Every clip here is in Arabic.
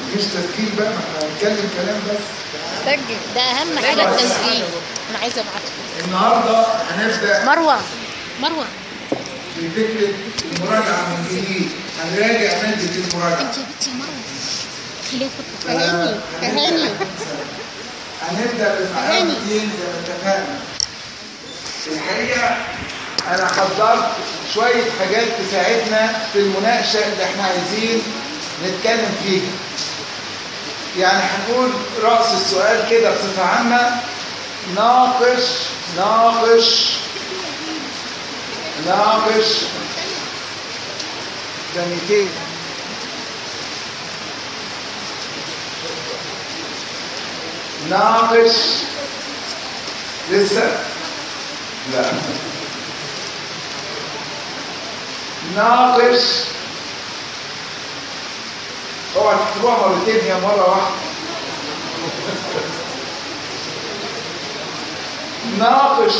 مش تسجيل بقى، ما احنا هنتكلم كلام بس. سجل، ده اهم حاجه التسجيل. انا عايزه ابعته. النهارده هنبدا مروه في فكره المراجعه من جديد. هنراجع ماده المراجعه. انت يا بنتي مروه فهاني هنبدا بمعلومتين زي ما اتفقنا. الحقيقه انا حضرت شويه حاجات تساعدنا في المناقشه اللي احنا عايزين نتكلم فيها. يعني هنقول رأس السؤال كده بصفة عامة: ناقش ثانيتين. ناقش لسه لا ناقش. اوعى تكتبوها مرتين، هي مره واحده. ناقش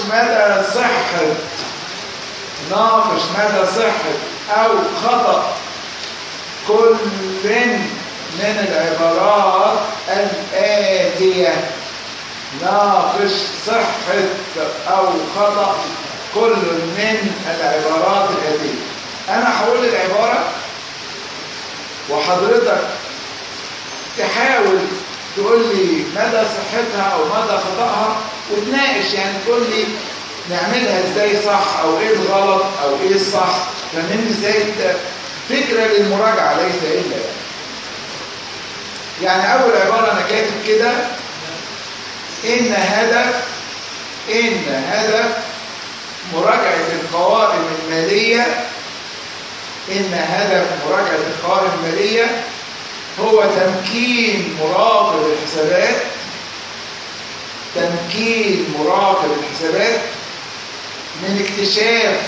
مدى صحه او خطأ كل من العبارات الآتية. ناقش صحة أو خطأ كل من العبارات الآتية. أنا هقول العبارة وحضرتك تحاول تقول لي مدى صحتها أو مدى خطأها وتناقش، يعني تقول لي نعملها ازاي صح أو ايه الغلط أو ايه الصح. فهمني ازاي؟ فكرة للمراجعة ليس إلا يعني أول عبارة أنا كاتب كده: إن هدف مراجعة القوائم المالية هو تمكين مراقب الحسابات من اكتشاف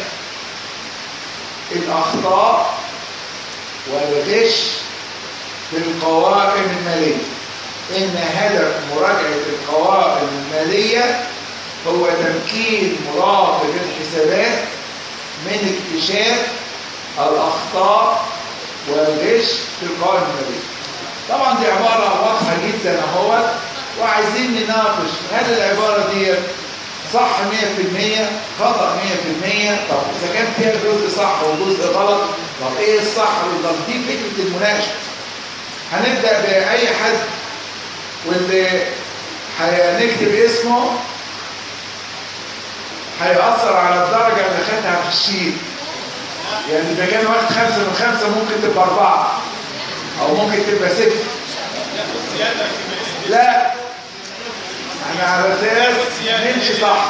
الأخطاء والغش في القوائم المالية. إن هدف مراجعة القوائم المالية هو تمكين مراقب الحسابات من اكتشاف الأخطاء والغش في القوائم المالية. طبعا دي عبارة واضحة جدا اهوت، وعايزين نناقش هل العبارة دي صح 100%، خطأ 100%. طب إذا كان فيها جزء صح وجزء غلط، طب إيه الصح والغلط؟ دي فكرة المناقشة. هنبدأ بأي حد، واللي هنكتب اسمه هيأثر على الدرجة اللي خدها في الشيت. يعني إذا كان واخد 5 من 5 ممكن تبقى 4 أو ممكن تبقى 6. لا، احنا على اساس نمشي صح.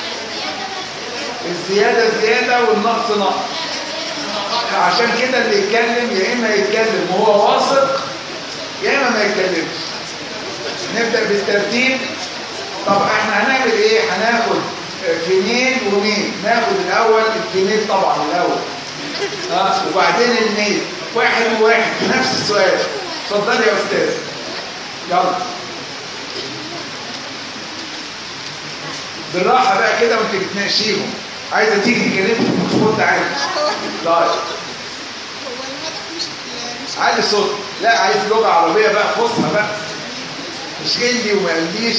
الزيادة زيادة والنقص نقص. عشان كده اللي يتكلم يا إما يتكلم وهو واثق يا إما ما يتكلمش. نبدأ بالترتيب. طب احنا هنعمل ايه؟ هناخد فينيل وميل. ناخد الأول الفينيل طبعا الأول، وبعدين الميل، واحد وواحد في نفس السؤال. اتفضل يا أستاذ، يلا بالراحة بقى كده وانت بتناقشيهم. عايزة تيجي تكلمني في الميكروفون تعالي. طيب عالي صوت. لا، عايز لغة عربية بقى فصحى بقى، مش هندي وما قاليش.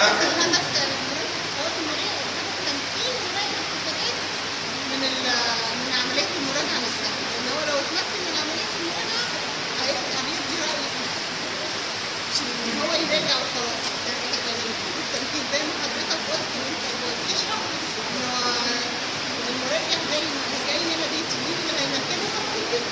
هو يراجع وخلاص. التنفيذ زي ما حضرتك قلت وانت بتشرح انه المراجع جاي هنا بيتجيب اللي هيمكنه صح كده.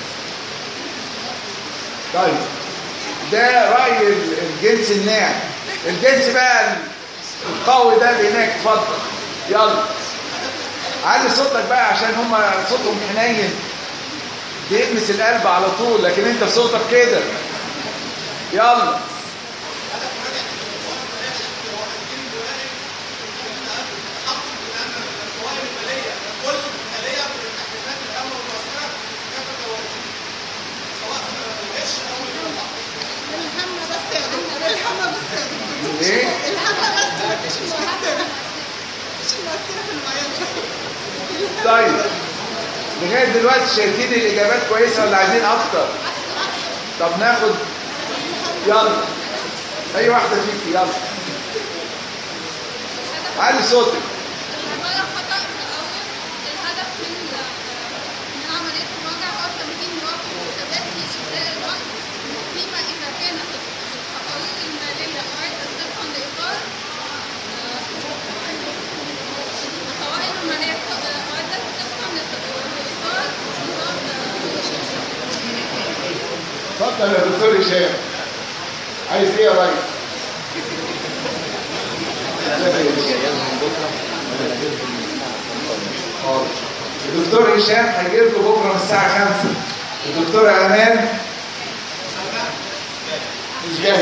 طيب ده رأي الجنس الناعم. الجنس بقى القوي ده اللي هناك، اتفضل يلا علي صوتك بقى عشان هم صوتهم حنين بيلمس القلب على طول، لكن انت صوتك كده. يلا ايه؟ طيب لغايه دلوقتي شايفين الاجابات كويسه ولا عايزين اكتر؟ طب ناخد يلا اي واحده فيك يلا علي صوتك. العبارة خطأ في الأول. الهدف من عملية المراجعة هو تمكين مواقف الثبات في إجراء الوقت فيما إذا كانت التقارير المالية أعدت طبقا لإطار القوائم المالية أعدت طبقا لإطار اتفضل يا دكتور هشام، عايز ايه يا ريس؟ الدكتور هشام هيجي لكم بكره من الساعه 5. الدكتوره امان مش جاي.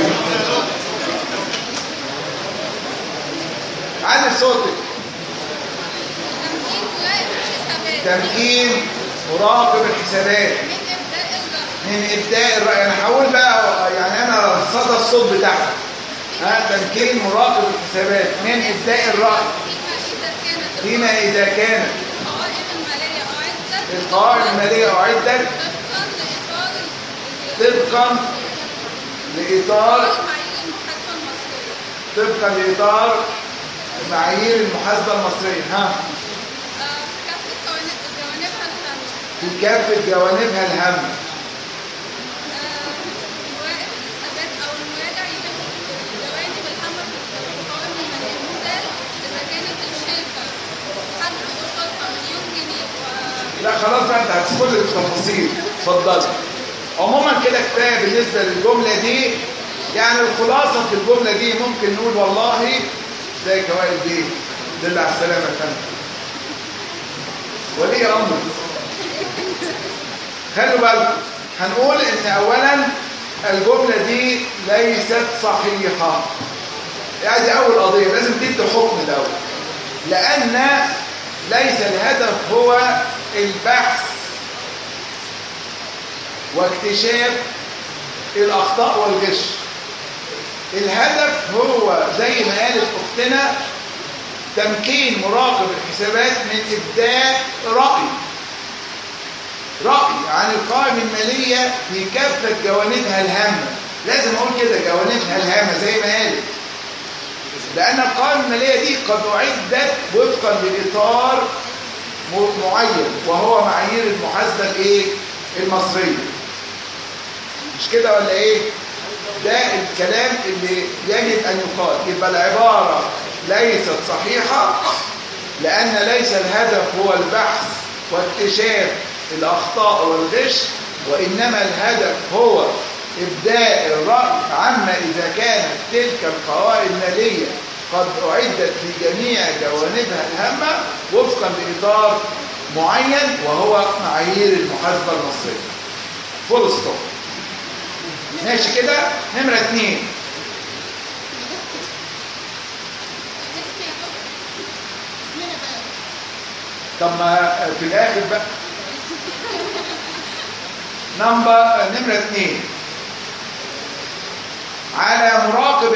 علي صوتك. تمكين مراقب الحسابات من ابداء الرأي. انا هقول بقى يعني انا صدى الصوت بتاعها. تمكين مراقب الحسابات من ابداء الرأي فيما اذا كانت القوائم الماليه اعدت طبقا لاطار معايير المحاسبه المصريه. في كافه جوانبها الهامه. لا خلاص بقى انت هتدخل في التفاصيل. اتفضل. عموما كده كفايه بالنسبه للجمله دي. يعني الخلاصه في الجمله دي ممكن نقول والله زي كوائل دي دل على السلامه يا فندم. ولي امر. خلوا بالكم هنقول ان اولا الجمله دي ليست صحيحه. يعني دي اول قضيه لازم تدي حكم الاول. لان ليس الهدف هو البحث واكتشاف الأخطاء والغش. الهدف هو زي ما قالت أختنا تمكين مراقب الحسابات من إبداء رأي عن القوائم المالية في كافة جوانبها الهامة. لازم أقول كده جوانبها الهامة زي ما قالت. لأن القوائم المالية دي قد أعدت وفقا لإطار معين وهو معايير المحاسبة المصرية. مش كده ولا ايه؟ ده الكلام اللي يجب أن يقال. يبقى العبارة ليست صحيحة لأن ليس الهدف هو البحث واكتشاف الأخطاء والغش، وإنما الهدف هو إبداء الرأي عما إذا كانت تلك القوائم المالية قد أعدت في جميع جوانبها الهامة وفقا لإطار معين وهو معايير المحاسبة المصرية. فول ستوب. ماشي كده؟ نمرة 2. طب ما في الآخر بقى. نمرة 2 على مراقب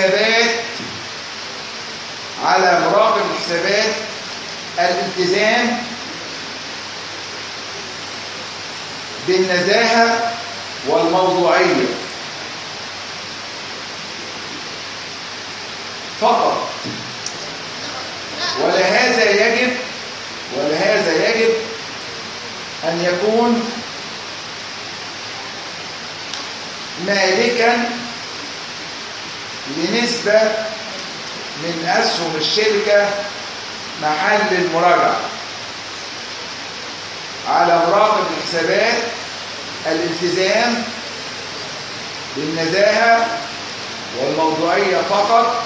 الحسابات الالتزام بالنزاهة والموضوعية فقط. ولهذا يجب أن يكون مالكا لنسبة من أسهم الشركة محل المراجعة. على مراقب الحسابات الالتزام بالنزاهة والموضوعية فقط.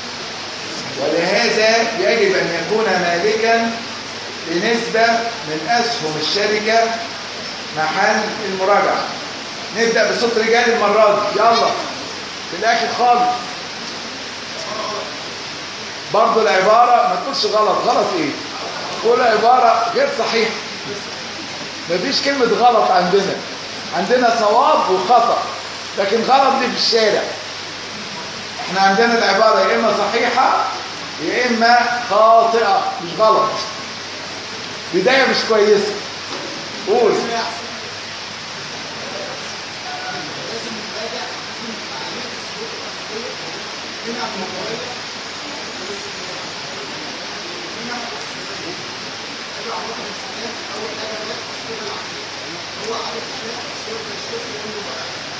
ولهذا يجب أن يكون مالكا لنسبة من أسهم الشركة محل المراجعة. نبدأ بصوت رجال المرة دي. يلا في الآخر خالص. برضو العبارة ما تقولش غلط ايه؟ تقول عبارة غير صحيحة. مفيش كلمة غلط عندنا صواب وخطأ، لكن غلط دي في الشارع. احنا عندنا العبارة يا إما صحيحة يا إما خاطئة، مش غلط. بداية مش كويسة. قول. منها الموضوعيه منها العلاقه بالحسابات. اول حاجه ده الصوره العقليه هو عارف صوره الشركه اللي هو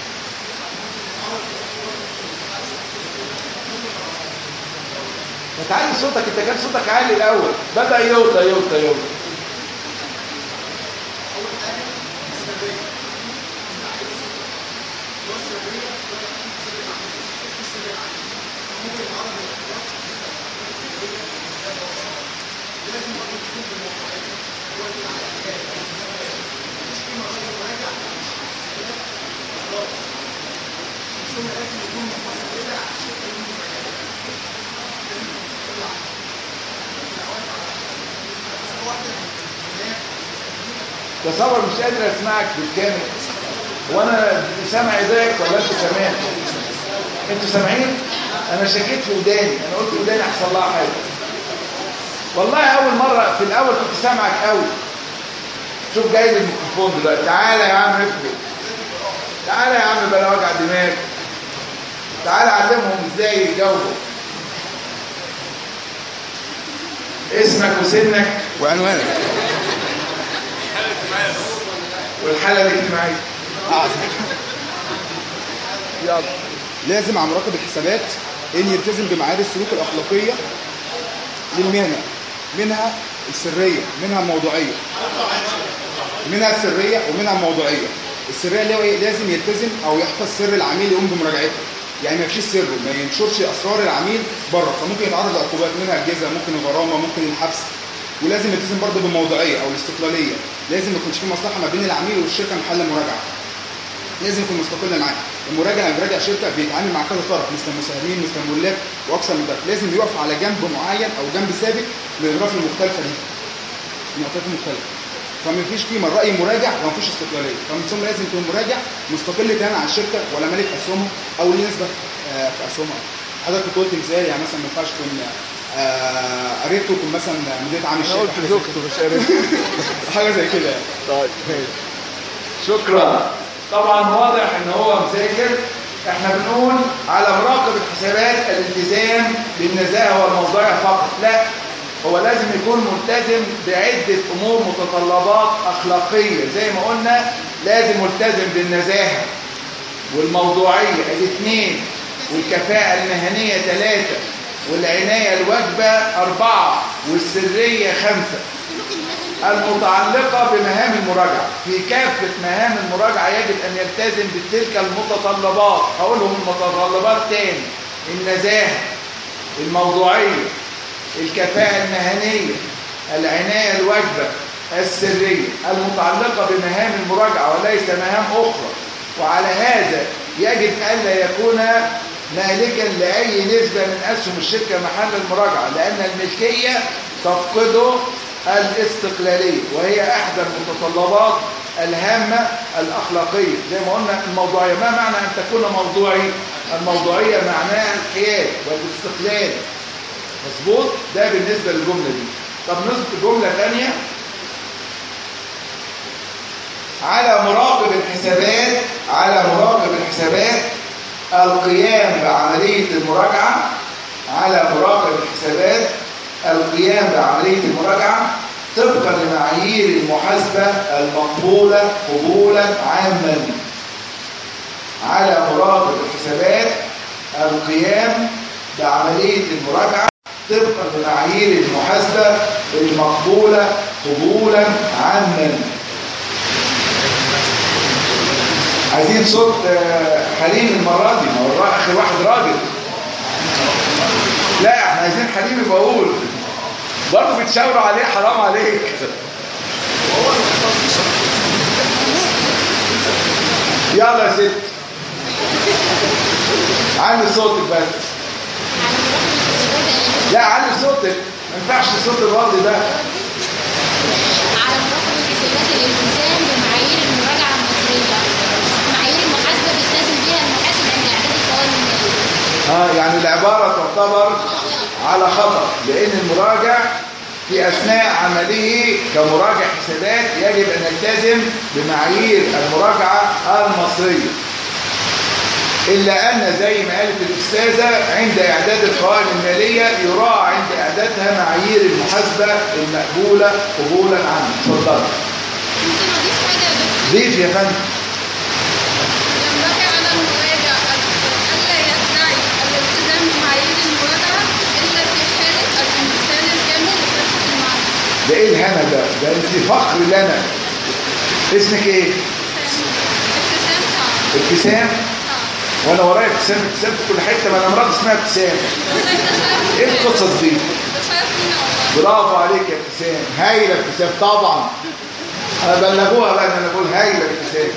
ما تعلي صوتك، انت كان صوتك عالي الاول، بدأ يوطى يوطى يوطى. اول حاجه السريه ممكن العرض الاخلاق لازم برضه تكون بالموضوعيه هو اللي على الحكايه مش في مرحله مراجعه خلاص ثم لازم يكون مستقل على الشركه اللي مراجعه لازم يكون مستقل على تصور مش قادر اسمعك بالكامل، وانا سامع ضيق ولا انتوا سامعين؟ انتوا سامعين؟ انا شكيت في وداني، انا قلت وداني احصل لها حاجه. والله اول مره في الاول كنت سامعك قوي. شوف جاي لي الميكروفون دلوقتي، تعالى يا عم افرق، تعالى يا عم بلا وجع دماغ، تعالى علمهم ازاي يجاوبوا. اسمك وسنك وعنوانك والحاله الاجتماعيه. يلا. لازم على مراقب الحسابات ان يلتزم بمعايير السلوك الاخلاقيه للمهنه، منها السريه منها الموضوعيه. منها السريه ومنها الموضوعيه. السريه اللي هو ايه؟ لازم يلتزم او يحفظ سر العميل يقوم بمراجعته، يعني ما يفشيش سره، ما ينشرش اسرار العميل بره، فممكن يتعرض لعقوبات منها الجزاء، ممكن الغرامه، ممكن الحبس. ولازم يلتزم برضه بالموضوعيه او الاستقلاليه، لازم ما يكونش في مصلحه ما بين العميل والشركه محل المراجعه، لازم يكون مستقل معاه. المراجع اللي بيراجع شركه بيتعامل مع كذا طرف مثل المساهمين مثل الملاك واكثر من ذلك، لازم يقف على جنب معين او جنب ثابت للاطراف المختلفه دي، الاطراف المختلفه. فما فيش قيمه الراي مراجع وما فيش استقلاليه، فمن ثم لازم يكون مراجع مستقل تماما عن الشركه ولا مالك اسهمها او ليه نسبه في اسهمها. حضرتك قلت مثال، يعني مثلا ما ينفعش تكون قريبته يكون مثلا مدير عام الشركه، قلت زوجته مش قريبته حاجه زي كده يعني. طيب شكرا. طبعا واضح ان هو مذاكر. احنا بنقول على مراقب الحسابات الالتزام بالنزاهه والموضوعيه فقط، لا، هو لازم يكون ملتزم بعده امور متطلبات اخلاقيه، زي ما قلنا لازم ملتزم بالنزاهه والموضوعيه الاثنين، والكفاءه المهنيه 3، والعنايه الواجبه 4، والسريه 5 المتعلقة بمهام المراجعة. في كافة مهام المراجعة يجب أن يلتزم بتلك المتطلبات. هقولهم المتطلبات تاني: النزاهة، الموضوعية، الكفاءة المهنية، العناية الواجبة، السرية، المتعلقة بمهام المراجعة وليس مهام أخرى. وعلى هذا يجب ألا يكون مالكا لأي نسبة من أسهم الشركة محل المراجعة، لأن الملكية تفقده الاستقلالية، وهي احدى المتطلبات الهامة الأخلاقية. زي ما قلنا الموضوعية، ما معنى أن تكون موضوعي؟ الموضوعية معناها الحياد والاستقلال. مظبوط؟ ده بالنسبة للجملة دي. طب نذكر جملة ثانية: على مراقب الحسابات، على مراقب الحسابات القيام بعملية المراجعة، على مراقب الحسابات القيام بعملية المراجعة طبقا لمعايير المحاسبة المقبولة قبولا عاما. على مراقب الحسابات القيام بعملية المراجعة طبقا لمعايير المحاسبة المقبولة قبولا عاما. عايزين صوت حليم المرة دي، ما هو آخر واحد راجل. لا احنا عايزين حليم بقول برضه بتشاوروا عليه، حرام عليك. يلا يا ست علي صوتك بس. لا علي صوتك، ما ينفعش صوت الراضي ده. على مراقب الحسابات الالتزام بمعايير المراجعه المصريه، معايير المحاسبه بيلتزم بيها المحاسب عند اعداد القوائم الماليه. يعني العباره تعتبر على خطأ، لأن المراجع في أثناء عمله كمراجع حسابات يجب أن يلتزم بمعايير المراجعة المصرية. إلا أن زي ما قالت الأستاذة عند إعداد القوائم المالية يراعى عند إعدادها معايير المحاسبة المقبولة قبولا عنه. اتفضل. ممكن أضيف حاجة يا دكتور؟ ضيف يا فندم. ينبغي على المراجع ألا يدعي الالتزام بمعايير المراجعة إلا في حالة الامتثال الكامل لكافة المعايير. ده إيه الهنا ده؟ ده أنت فخر لنا. اسمك إيه؟ ابتسام صعب. ابتسام؟ صعب. وأنا ورايا ابتسام ابتسام في كل حتة، ما أنا مرات اسمها ابتسام. والله ده شرف إيه لينا. القصص دي؟ ده شرف لينا والله. برافو عليك يا ابتسام، هايلة ابتسام طبعا. أنا بلغوها بقى إن أنا بقول هايلة ابتسام.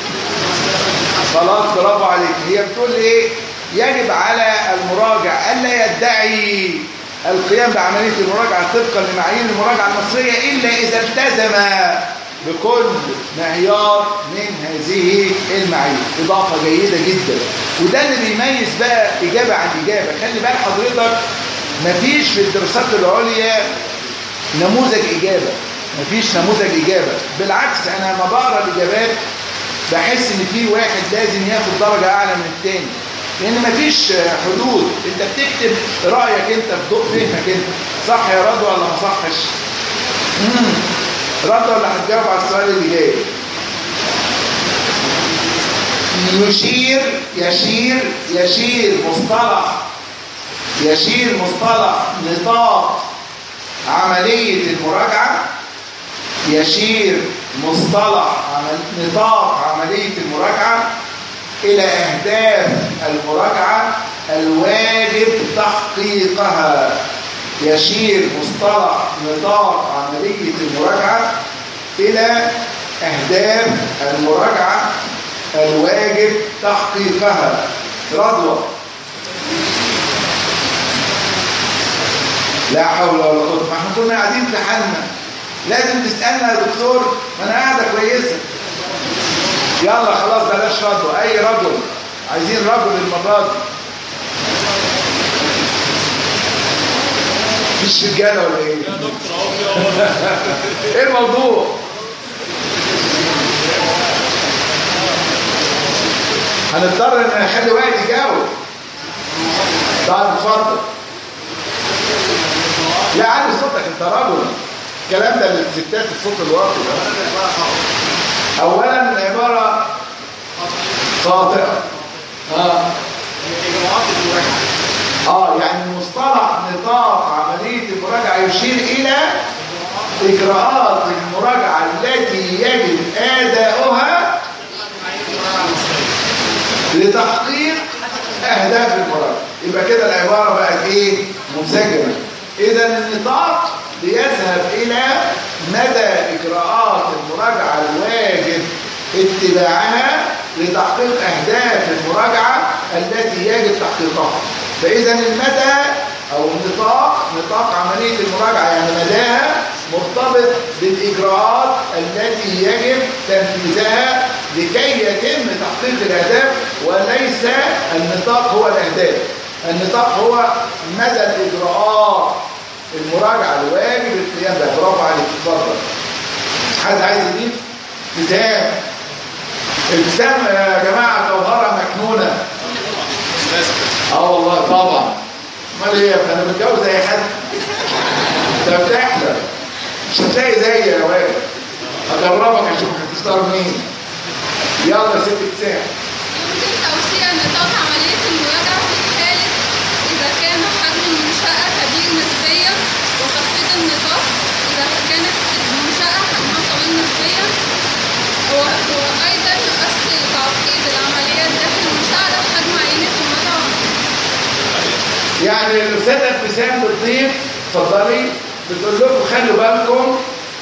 خلاص برافو عليك. هي بتقول إيه؟ يجب على المراجع ألا يدعي القيام بعملية المراجعة طبقا لمعايير المراجعة المصرية إلا إذا التزم بكل معيار من هذه المعايير. إضافة جيدة جدا، وده اللي بيميز بقى إجابة عن إجابة. خلي بال حضرتك، مفيش في الدراسات العليا نموذج إجابة، مفيش نموذج إجابة. بالعكس، أنا لما بقرأ الإجابات بحس إن في واحد لازم ياخد درجة أعلى من التاني، لأن مفيش حدود. أنت بتكتب رأيك أنت في ضوء فهمك أنت. صح يا رضوى ولا ما صحش؟ رضوى اللي هتجاوب على السؤال اللي جاي. يشير مصطلح نطاق عملية المراجعة. يشير مصطلح نطاق عملية المراجعة إلى أهداف المراجعة الواجب تحقيقها. يشير مصطلح نطاق عملية المراجعة إلى أهداف المراجعة الواجب تحقيقها. رضوى. لا حول ولا قوة. ما احنا كنا قاعدين في حالنا، لازم تسألنا يا دكتور، ما انا قاعدة كويسة. يلا خلاص بلاش رجل، اي رجل، عايزين رجل المرة دي. مفيش رجالة ولا ايه؟ يا دكتور ايه الموضوع؟ هنضطر ان نخلي واحد يجاوب. طيب اتفضل. لا عادي صوتك، انت رجل. الكلام ده للستات الصوت الواطي. اولا العباره خاطئه. يعني مصطلح نطاق عمليه المراجعه يشير الى اجراءات المراجعه التي يجب اداؤها لتحقيق اهداف المراجعه. يبقى كده العباره بقت ايه؟ منسجمه. اذا النطاق ليذهب الى مدى اجراءات المراجعه الواجب اتباعها لتحقيق اهداف المراجعه التي يجب تحقيقها. فاذا المدى او النطاق، نطاق عمليه المراجعه يعني مداها مرتبط بالاجراءات التي يجب تنفيذها لكي يتم تحقيق الاهداف، وليس النطاق هو الاهداف. النطاق هو مدى الاجراءات المراجعه الواجب القيام بها. برافو عليك. اتفضل. حد عايز يضيف؟ ابتسام. ابتسام يا جماعه جوهره مكنونه. والله طبعا. امال ايه يا ابني؟ انا متجوز اي حد. انت بتحلم، مش هتلاقي زيي يا واد. هجربك اشوف هتختار مين. يلا يا ست ابتسام. يمكن توسيع نطاق عملية المراجعة في حالة إذا كان حجم المنشأة كبير نسبيا، وتخفيض النطاق إذا كانت المنشأة حجمها صغير نسبيا، وأيضا يؤثر تعقيد العمليات داخل المنشأة على حجم عينة المراجعة. يعني الأستاذة ابتسام بتضيف، اتفضلي، بتقول لكم خلوا بالكم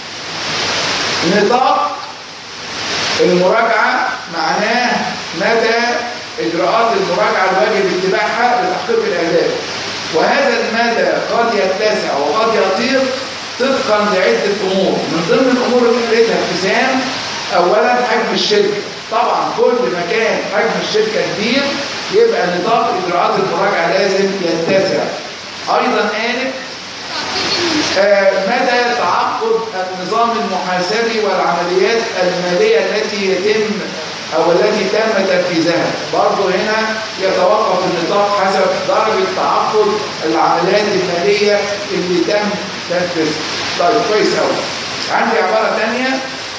نطاق المراجعة معناه مدى إجراءات المراجعة الواجب اتباعها لتحقيق الأهداف، وهذا المدى قد يتسع وقد يطير طبقا لعدة أمور. من ضمن الأمور اللي قالتها ابتسام، أولا حجم الشركة. طبعا كل ما كان حجم الشركة كبير يبقى نطاق إجراءات المراجعة لازم يتسع. أيضا قالت مدى تعقد النظام المحاسبي والعمليات المالية التي يتم أو التي تم تنفيذها. برضه هنا يتوقف النطاق حسب درجة تعقد العمليات المالية اللي تم تنفيذها. طيب كويس أوي. عندي عبارة تانية: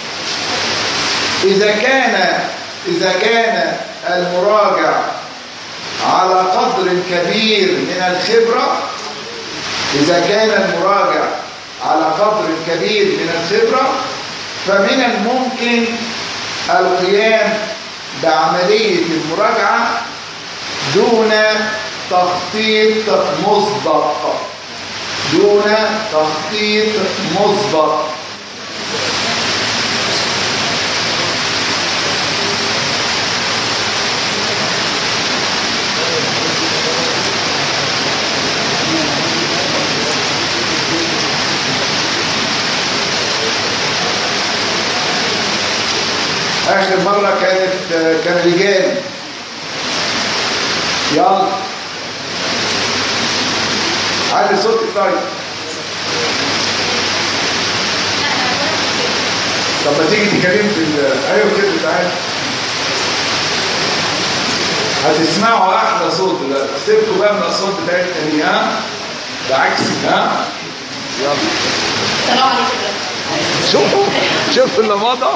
إذا كان المراجع على قدر كبير من الخبرة، إذا كان المراجع على قدر كبير من الخبرة، فمن الممكن القيام بعملية المراجعة دون تخطيط مسبق. دون تخطيط مسبق. آخر مرة كان رجال. يلا علي صوتك. طيب طب ما تيجي تكلم في ايوه كده تعالى هتسمعوا احلى صوت دلوقتي. سيبكوا بقى من الصوت بتاع التاني. ها ده عكسي. ها يلا السلام عليكم. شوفوا اللي مضى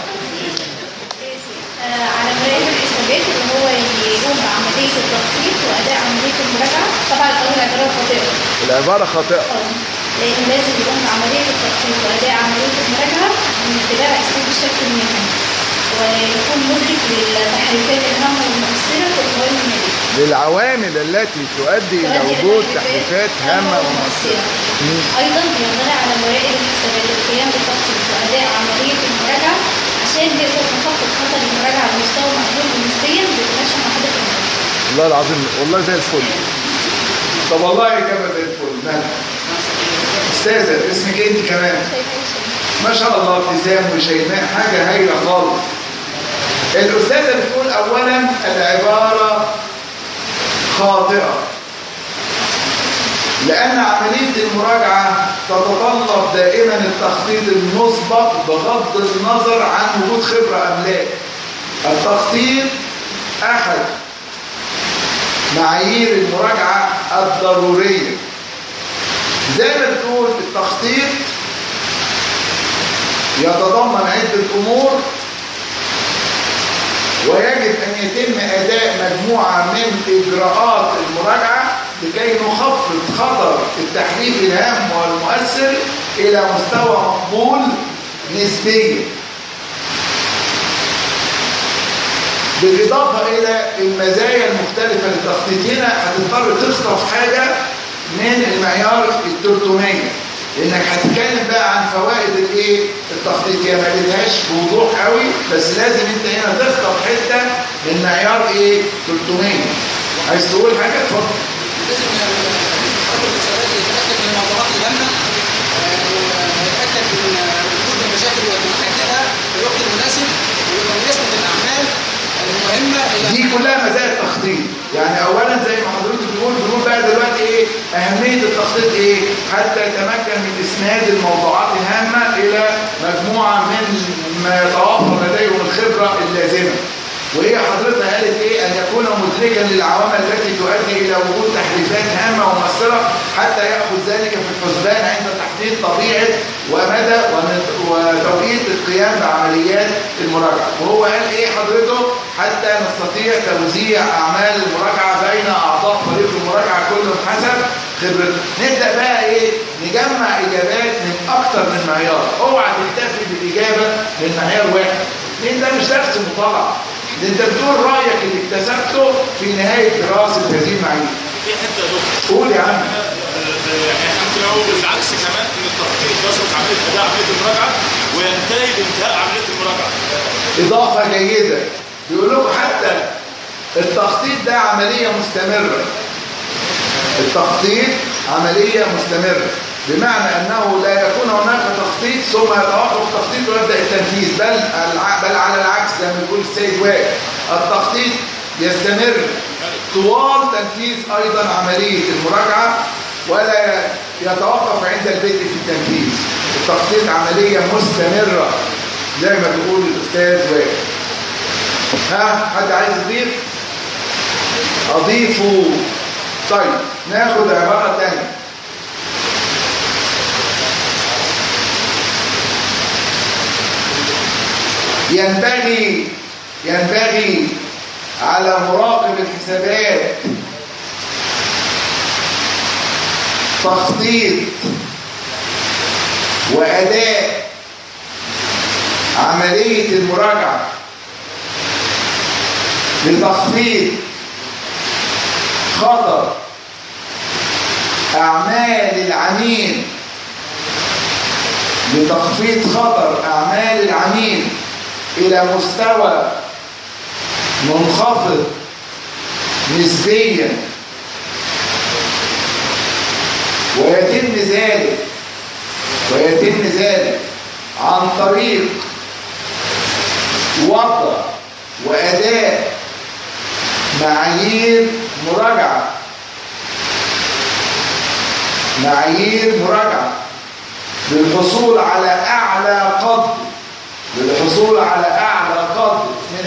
على مراقب الحسابات اللي هو يقوم بعمليه التخطيط واداء عمليه المراجعه. طبعا الاول العباره خاطئه. العباره خاطئه لان لازم يقوم بعمليه التخطيط واداء عمليه المراجعه من اتباع اسلوب الشكل المهني، ويكون مدرك للتحريفات الهامه والمؤثره في القوائم الماليه. للعوامل التي تؤدي الى وجود تحريفات هامه ومؤثره. ايضا ينبغي على مراقب الحسابات القيام بالتخطيط واداء عمليه المراجعه عشان نقدر نخفض خطر المراجعه لمستوى مقبول نسبيا بتمشي مع حدث المراجعه. والله العظيم والله زي الفل. طب والله اجابه زي الفل. مالك استاذه؟ اسمك انت كمان؟ ما شاء الله. ابتسام وشيماء حاجه هايله خالص. الاستاذه بتقول اولا العباره خاطئه، لأن عملية المراجعة تتطلب دائما التخطيط المسبق بغض النظر عن وجود خبرة أم لا. التخطيط أحد معايير المراجعة الضرورية. زي ما بتقول التخطيط يتضمن عدة أمور، ويجب أن يتم أداء مجموعة من إجراءات المراجعة لكي نخفض خطر التحريف الهام والمؤثر إلى مستوى مقبول نسبيا، بالإضافة إلى المزايا المختلفة للتخطيط. هنا هتضطر تخطف حاجة من المعيار 300، لأنك هتتكلم بقى عن فوائد التخطيط. هي ما قلتهاش بوضوح قوي، بس لازم انت هنا تخطف حتة من معيار 300. عايز تقول حاجة؟ اتفضل. لازم خطوة الحسابات يتأكد من الموضوعات الهامة، ويتأكد من وجود المشاكل ويحددها في الوقت المناسب، ويسند الأعمال المهمة دي كلها مزايا التخطيط. يعني أولا زي ما حضرتك بنقول بقى دلوقتي أهمية التخطيط حتى يتمكن من إسناد الموضوعات الهامة إلى مجموعة من ما يتوفر لديهم الخبرة اللازمة. وهي حضرتها قالت أن يكون مدركا للعوامل التي تؤدي إلى وجود تحريفات هامة ومؤثرة حتى يأخذ ذلك في الحسبان عند تحديد طبيعة ومدى وتوقيت القيام بعمليات المراجعة. وهو قال حضرته حتى نستطيع توزيع أعمال المراجعة بين أعضاء فريق المراجعة كل حسب خبرته. نبدأ بقى نجمع إجابات من أكثر من معيار. اوعى تكتفي بالإجابة من معيار واحد، لأن ده مش درس مطالعة، ده انت بتقول رأيك اللي اكتسبته في نهاية دراسة هذه المعايير. في حته يا دكتور قول يا عم. احنا ممكن نقول بالعكس كمان ان التخطيط يسبق عمليه اداء عمليه المراجعه وينتهي بانتهاء عمليه المراجعه. اضافه جيده. بيقول لكم حتى التخطيط ده عمليه مستمره. التخطيط عمليه مستمره بمعنى انه لا يكون هناك تخطيط ثم يتوقف التخطيط ويبدا التنفيذ، بل على العكس زي ما بيقول السيد وائل. التخطيط يستمر طوال تنفيذ ايضا عمليه المراجعه ولا يتوقف عند البدء في التنفيذ. التخطيط عمليه مستمره زي ما بيقول الاستاذ وائل. ها حد عايز يضيف؟ اضيفوا. طيب ناخد عبارة تانية. ينبغي على مراقب الحسابات تخطيط وأداء عملية المراجعة لتخفيض خطر أعمال العميل إلى مستوى منخفض نسبيا، ويتم ذلك عن طريق وضع وأداء معايير مراجعة للحصول على أعلى قدر من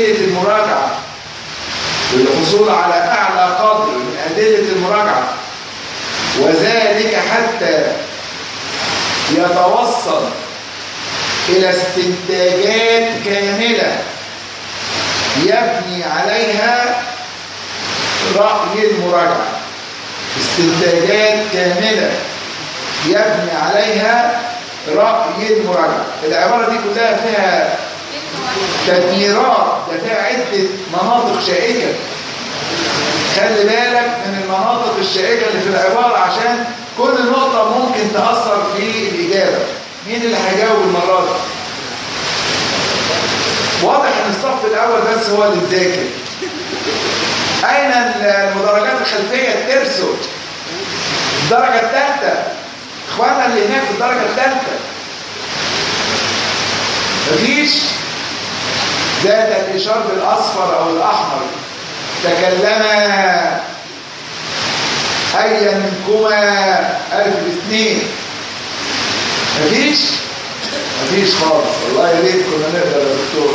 أدلة المراجعة، وذلك حتى يتوصل إلى استنتاجات كاملة يبني عليها رأي المراجعة. العبارة دي كلها فيها تدميرات، ده فيها عدة مناطق شائكة. خلي بالك من المناطق الشائكة اللي في العبارة عشان كل نقطة ممكن تأثر في الإجابة. مين اللي هيجاوب المرة دي؟ واضح ان الصف الأول بس هو اللي مذاكر. أين المدرجات الخلفية؟ الترسو الدرجة الثالثة، إخواننا اللي هناك في الدرجة الثالثة مفيش. ذات الإشارة بالأصفر أو الأحمر تكلما أيا منكما ألف باثنين. مفيش خالص. والله يا ريت كنا نقدر يا دكتور.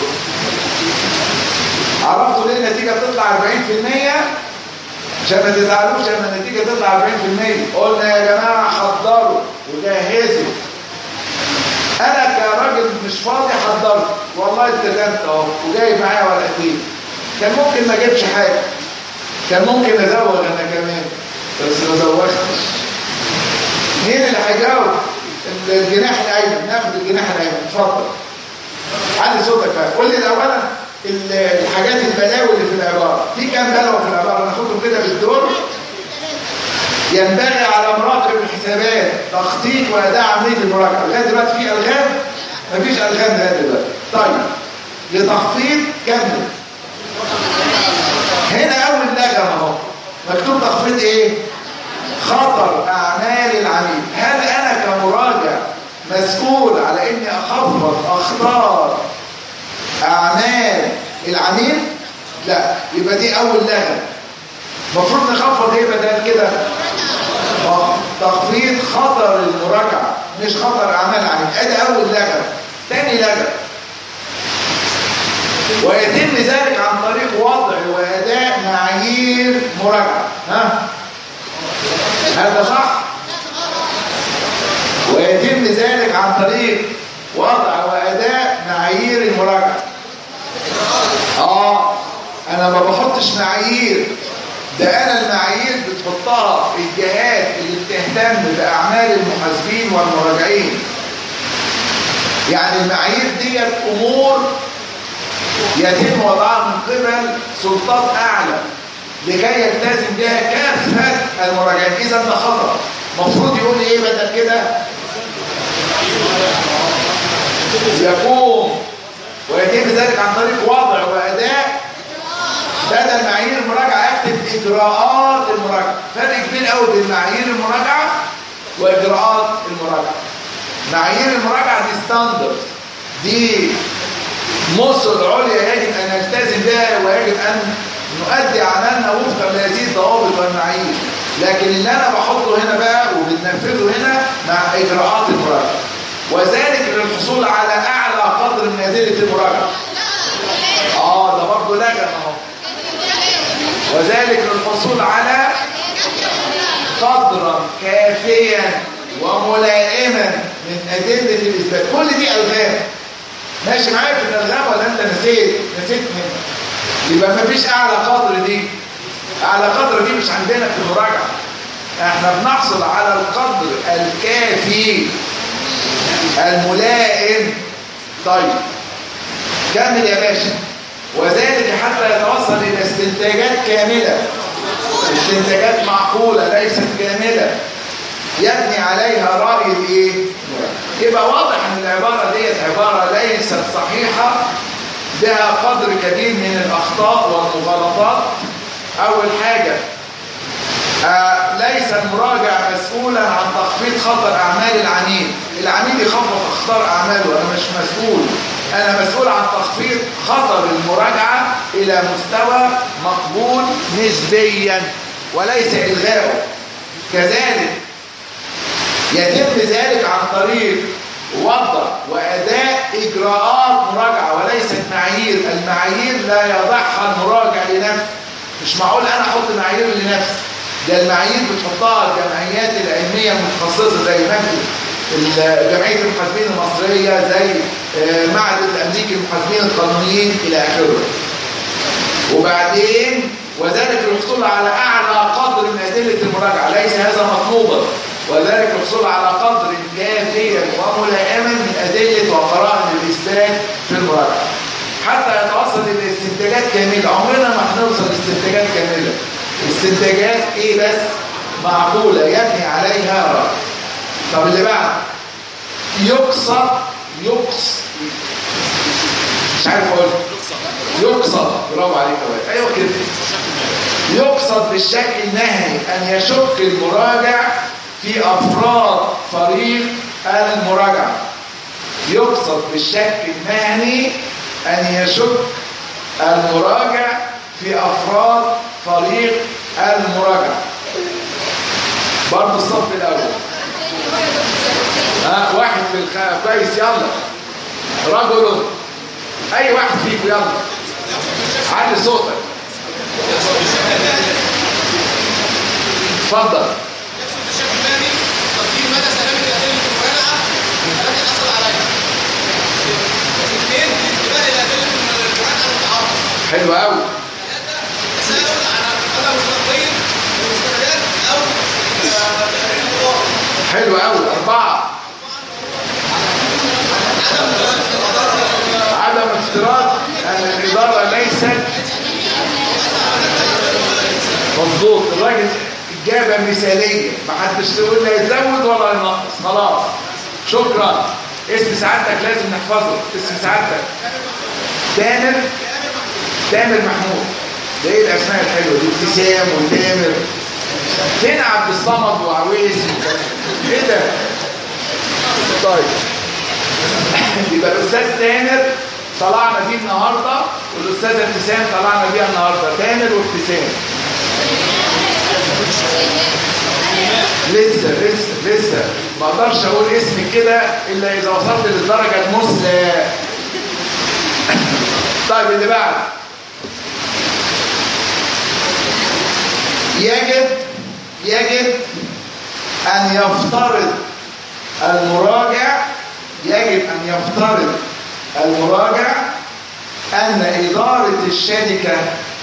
عرفتوا ليه النتيجة بتطلع 40%؟ عشان ما تزعلوش لما النتيجة تطلع 40%. قلنا يا جماعة حضروا وجهزوا. أنا كراجل مش فاضي حضرت، والله التزمت أهو وجايب معايا ورقتين. كان ممكن ما اجيبش حاجة، كان ممكن أزوغ أنا كمان، بس ما زوغتش. مين اللي هيجاوب؟ الجناح الأيمن. ناخد الجناح الأيمن، اتفضل. علي صوتك بقى. قول لي الأولا الحاجات البلاوي اللي في العبارة. في كام بلاوي في العبارة؟ ناخدهم كده بالدور. ينبغي على مراقب الحسابات تخطيط وأداء عملية المراجعة. لغاية دلوقتي في ألغام؟ مفيش ألغام لغاية دلوقتي. طيب لتخطيط كمل. هنا أول لغم أهو مكتوب تخطيط إيه؟ خطر أعمال العميل. هل أنا كمراجع مسؤول على إني أخفض أخطار أعمال العميل؟ لا. يبقى دي أول لغم. المفروض نخفض إيه بدل كده؟ تخفيض خطر المراجعة مش خطر أعمال العميل. أدي أول لغم. تاني لغم، ويتم ذلك عن طريق وضع وأداء معايير مراجعة. هذا صح؟ ويتم ذلك عن طريق وضع وأداء معايير المراجعة. أنا ما بحطش معايير، ده أنا المعايير بتحطها الجهات اللي بتهتم بأعمال المحاسبين والمراجعين. يعني المعايير ديت أمور يتم وضعها من قبل سلطات أعلى لكي يلتزم بها كافة المراجعين. إذا ده خطأ. المفروض يقول إيه بدل كده؟ يقوم ويتم ذلك عن طريق وضع وأداء. بدل معايير المراجعة أكتب إجراءات المراجعة. فرق كبير قوي بين معايير المراجعة وإجراءات المراجعة. معايير المراجعة دي ستاندرز، دي مصر عليا يجب أن نلتزم بها ويجب أن نؤدي عملنا وفقا لهذه الضوابط والمعايير. لكن اللي أنا بحطه هنا بقى وبننفذه هنا مع إجراءات المراجعة، وذلك للحصول على أعلى قدر من أدلة المراجعة. ده برضه لجن اهو. وذلك للحصول على قدرا كافيا وملائما من أدلة الإثبات. كل دي ألغام. ماشي معايا في الألغام ولا أنت نسيت منها؟ يبقى مفيش أعلى قدر دي. أعلى قدر دي مش عندنا في المراجعة. احنا بنحصل على القدر الكافي الملائم. طيب كمل يا باشا. وذلك حتى يتوصل إلى استنتاجات كاملة، استنتاجات معقولة ليست كاملة، يبني عليها رأي الايه؟ يبقى واضح ان العبارة ديت عبارة ليست صحيحة، بها قدر كبير من الأخطاء والمغالطات. أول حاجة ليس المراجع مسؤولا عن تخفيض خطر أعمال العميل. العميل يخفض أخطار أعماله، أنا مش مسؤول. أنا مسؤول عن تخفيض خطر المراجعة إلى مستوى مقبول نسبيا وليس إلغائه. كذلك يتم ذلك عن طريق وضع وأداء إجراءات مراجعة وليست معايير. المعايير لا يضعها المراجع لنفسه. مش معقول أنا أحط معايير لنفسي، ده المعايير بتحطها الجمعيات العلمية المتخصصة زي جمعية المحاسبين المصرية، زي معهد الأمريكي للمحاسبين القانونيين إلى آخره. وبعدين وذلك الحصول على أعلى قدر من أدلة المراجعة، ليس هذا مطلوبا. وذلك الحصول على قدر كافيا وملائما من أدلة وقرائن الإثبات في المراجعة حتى يتوصل إلى استنتاجات كاملة. عمرنا ما هنوصل لاستنتاجات كاملة. استنتاجات إيه بس؟ معقولة يبني عليها رأي. طب اللي بعد يقصد مش عارف أقول يقصد. برافو عليك يا أيوة كده. يقصد بالشكل النهائي أن يشك المراجع في أفراد فريق المراجعة. يقصد بالشك النهائي أن يشك المراجع في أفراد فريق المراجعة. برضه الصف الأول. واحد في كويس. يلا رجل، أي واحد فيكم يلا علي صوتك. اتفضل. يقصد بالشكل الثاني تقدير مدى سلامة أدلة المراجعة التي حصل عليها. اثنين انتباه إلى أدلة المراجعة المتعارضة. حلو قوي. ثلاثة تساؤل عن عدم مصداقية المستندات أو تقرير المضاد. حلو قوي. أربعة عدم افتراض أن الإدارة ليست مظبوط. الراجل إجابة مثالية، ما حدش تقول لا يزود ولا ينقص. خلاص شكرا. اسم سعادتك لازم نحفظه. اسم سعادتك تامر محمود. ده ايه الاسماء الحلوه دي؟ ابتسام وتامر. فين عبد الصمد وعويس؟ ايه ده؟ طيب يبقى الاستاذ تامر طلعنا بيه النهارده، والاستاذه ابتسام طلعنا بيها النهارده. تامر وابتسام. لسه ما اقدرش اقول اسمك كده الا اذا وصلت للدرجه المثلى. طيب اللي بعد يجب ان يفترض المراجع ان اداره الشركه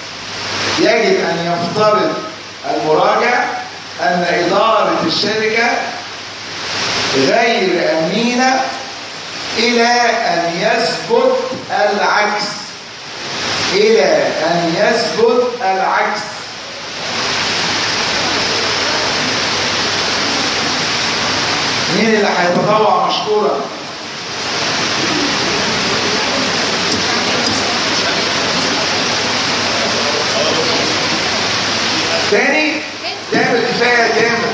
غير امينه الى ان يثبت العكس. مين اللي هيتطوع مشكورا؟ تاني تعمل كفايه يا تامر.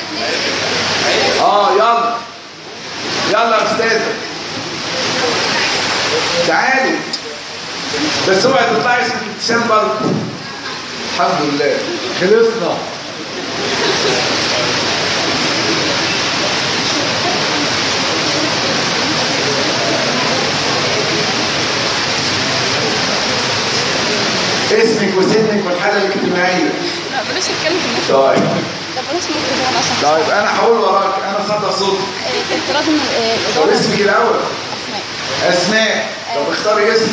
يلا يا استاذه تعالي، بس اوعي تطلعي اسمك ابتسام برضه. الحمد لله خلصنا. اسمك وسنك والحالة الاجتماعية. لا بلاش نتكلم في الموضوع. طيب ده بلاش نقول ده عشان طيب انا هقول وراك، انا صدى صوت. افتراض ان طب الاداره اسمك الاول. اسماء اسماء. طب اختاري اسم.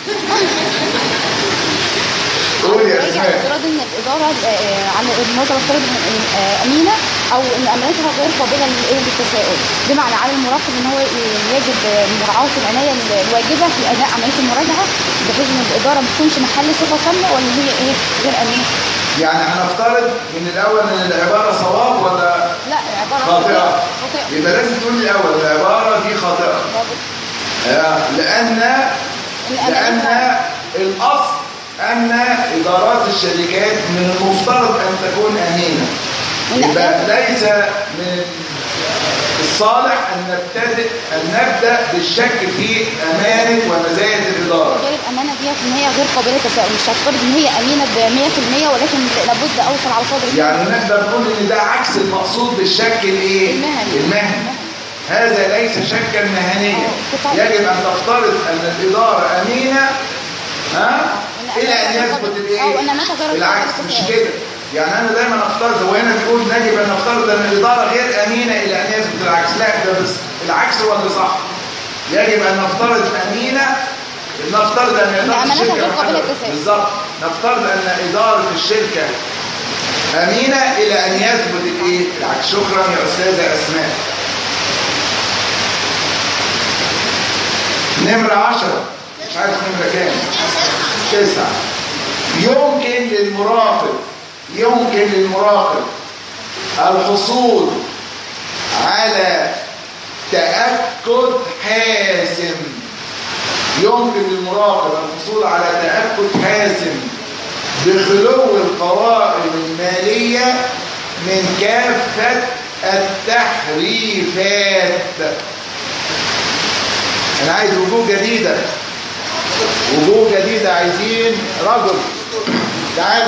قولي يا اسماء. افتراض ان الاداره عن الموظف افترض ان امينه او ان امانتها غير قابله للتساؤل، بمعنى على المراقب ان هو يجب مراعاه العنايه الواجبه في اداء عمليه المراجعه بحيث ان الاداره ما تكونش محل ثقه كامله ولا هي غير امينه. يعني هنفترض من الاول ان العباره صواب ولا لا عباره خاطئه؟ خاطئه. يبقى لازم تقول الاول العباره دي خاطئه. لان الاصل ان ادارات الشركات من المفترض ان تكون امينه. يبقى ليس من الصالح ان نبدا بالشك في امانه ومزايا الاداره. غير الامانه ديت ان هي غير قابله للتساؤل، مش هفترض ان هي امينه ب 100% ولكن لابد اوصل على قدر يعني نقدر نقول ان ده عكس المقصود بالشك الايه؟ المهني. هذا ليس شكا مهنيا. يجب ان تفترض ان الاداره امينه الى ان يثبت الايه؟ العكس. مش كده. يعني انا دايما افترض، هو هنا بيقول يجب ان نفترض ان الاداره غير امينه الى ان يثبت العكس. لا، ده بس العكس هو اللي صح. يجب ان نفترض امينه، نفترض ان اداره الشركه بالظبط، نفترض ان اداره الشركه امينه الى ان يثبت الايه؟ العكس. شكرا يا استاذه اسماء. نمره 10 مش عارف نمره كام. 9. يمكن للمراقب الحصول على تأكد حاسم. يمكن للمراقب الحصول على تأكد حاسم بخلو القوائم المالية من كافة التحريفات. أنا عايز وجوه جديدة. عايزين رجل. تعالى.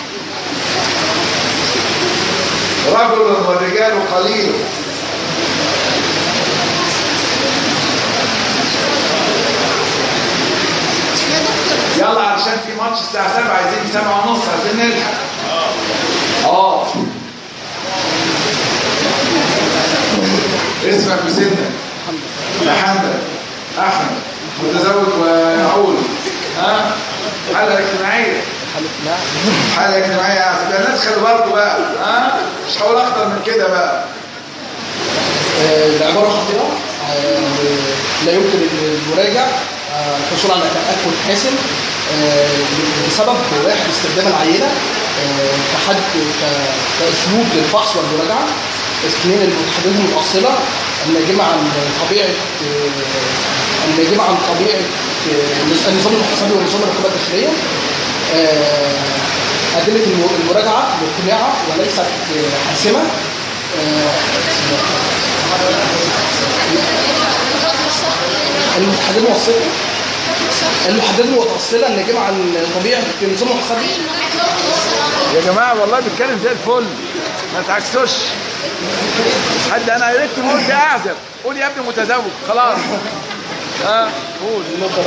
رجل والرجال قليل. يلا علشان في ماتش الساعة 7، عايزين 7:30، عايزين نلحق. اسمك وسنك؟ محمد. احمد. متزوج ويعول. حالة اجتماعية. يبقى الناس خلوا بالكم بقى. مش هقول اكتر من كده بقى. العبارة خاطئة. لا يمكن للمراجع الحصول على تأكد حاسم بسبب واحد استخدام العينة كأسلوب للفحص والمراجعة. 2 المتحدثات المتأصلة الناجمة عن طبيعة النظام المحاسبي ونظام الرقابة الداخلية. أدلة المراجعة مقنعة وليست حاسمة. المحددة المتأصلة الناجمة عن طبيعة النظام المحاسبي. يا جماعة والله بيتكلم زي الفل، ما تعكسوش حد. انا قلت تقول ده اعزب، قول يا ابني متزوج خلاص. قول النقطة